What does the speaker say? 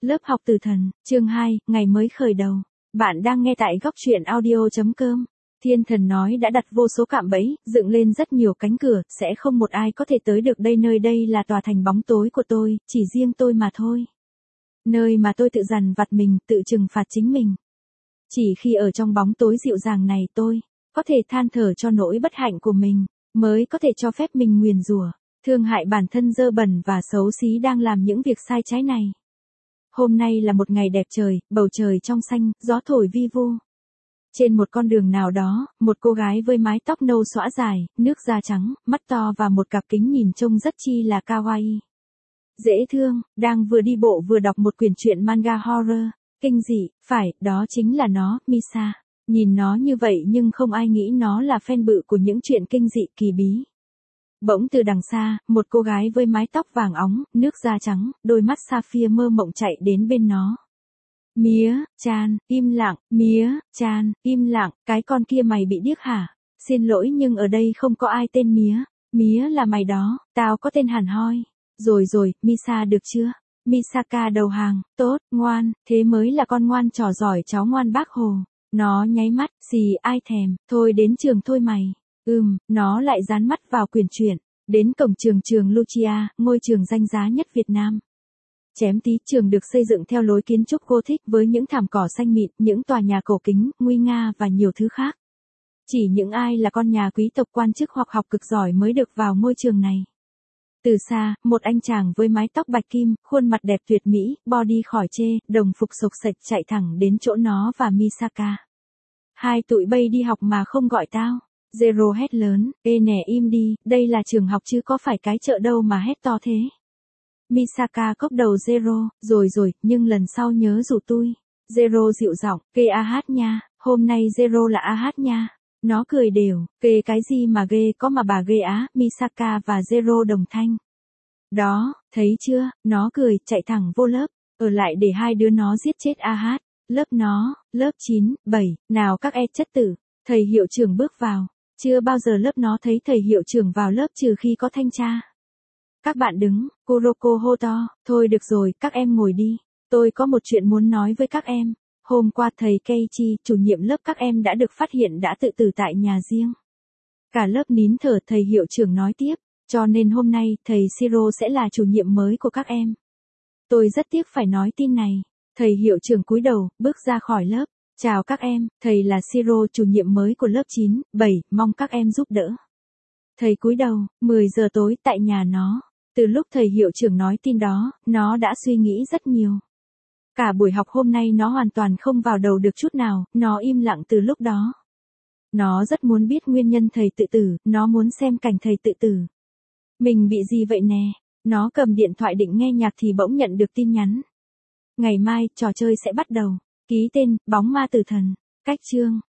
Lớp học tử thần, chương 2, ngày mới khởi đầu. Bạn đang nghe tại góc truyện audio.com. Thiên thần nói đã đặt vô số cạm bẫy, dựng lên rất nhiều cánh cửa, sẽ không một ai có thể tới được đây. Nơi đây là tòa thành bóng tối của tôi, chỉ riêng tôi mà thôi. Nơi mà tôi tự dằn vặt mình, tự trừng phạt chính mình. Chỉ khi ở trong bóng tối dịu dàng này tôi có thể than thở cho nỗi bất hạnh của mình, mới có thể cho phép mình nguyền rủa, thương hại bản thân dơ bẩn và xấu xí đang làm những việc sai trái này. Hôm nay là một ngày đẹp trời, bầu trời trong xanh, gió thổi vi vu. Trên một con đường nào đó, một cô gái với mái tóc nâu xõa dài, nước da trắng, mắt to và một cặp kính nhìn trông rất chi là kawaii. Dễ thương, đang vừa đi bộ vừa đọc một quyển truyện manga horror, kinh dị, phải, đó chính là nó, Misa. Nhìn nó như vậy nhưng không ai nghĩ nó là fan bự của những chuyện kinh dị kỳ bí. Bỗng từ đằng xa, một cô gái với mái tóc vàng óng, nước da trắng, đôi mắt sapphire mơ mộng chạy đến bên nó. Mía, Chan, im lặng, Mía, Chan, im lặng, cái con kia mày bị điếc hả? Xin lỗi nhưng ở đây không có ai tên Mía. Mía là mày đó, tao có tên hẳn hoi. Rồi, Misa được chưa? Misaka đầu hàng, tốt, ngoan, thế mới là con ngoan trò giỏi cháu ngoan bác Hồ. Nó nháy mắt, xì ai thèm, thôi đến trường thôi mày. Nó lại dán mắt vào quyển truyện. Đến cổng trường Lucia, ngôi trường danh giá nhất Việt Nam. Chém tí, trường được xây dựng theo lối kiến trúc Gothic với những thảm cỏ xanh mịn, những tòa nhà cổ kính, nguy nga và nhiều thứ khác. Chỉ những ai là con nhà quý tộc quan chức hoặc học cực giỏi mới được vào ngôi trường này. Từ xa, một anh chàng với mái tóc bạch kim, khuôn mặt đẹp tuyệt mỹ, body khỏi chê, đồng phục xộc xệch chạy thẳng đến chỗ nó và Misaka. Hai tụi bay đi học mà không gọi tao. Zero hét lớn, ê nè im đi, đây là trường học chứ có phải cái chợ đâu mà hét to thế. Misaka cốc đầu Zero, rồi, nhưng lần sau nhớ rủ tui. Zero dịu giọng, kê a hát nha, hôm nay Zero là a hát nha. Nó cười đều, kê cái gì mà ghê có mà bà ghê á, Misaka và Zero đồng thanh. Đó, thấy chưa, nó cười, chạy thẳng vô lớp, ở lại để hai đứa nó giết chết a hát. Lớp nó, lớp 9, 7, nào các chất tử, thầy hiệu trưởng bước vào. Chưa bao giờ lớp nó thấy thầy hiệu trưởng vào lớp trừ khi có thanh tra. Các bạn đứng, Kuroko hô to, thôi được rồi, các em ngồi đi. Tôi có một chuyện muốn nói với các em. Hôm qua thầy Keiichi, chủ nhiệm lớp các em đã được phát hiện đã tự tử tại nhà riêng. Cả lớp nín thở, thầy hiệu trưởng nói tiếp, cho nên hôm nay thầy Shiro sẽ là chủ nhiệm mới của các em. Tôi rất tiếc phải nói tin này. Thầy hiệu trưởng cúi đầu, bước ra khỏi lớp. Chào các em, thầy là Shiro, chủ nhiệm mới của lớp 9, 7, mong các em giúp đỡ. Thầy cúi đầu, 10 giờ tối tại nhà nó. Từ lúc thầy hiệu trưởng nói tin đó, nó đã suy nghĩ rất nhiều. Cả buổi học hôm nay nó hoàn toàn không vào đầu được chút nào, nó im lặng từ lúc đó. Nó rất muốn biết nguyên nhân thầy tự tử, nó muốn xem cảnh thầy tự tử. Mình bị gì vậy nè? Nó cầm điện thoại định nghe nhạc thì bỗng nhận được tin nhắn. Ngày mai, trò chơi sẽ bắt đầu. Ký tên, bóng ma tử thần. Cách chương.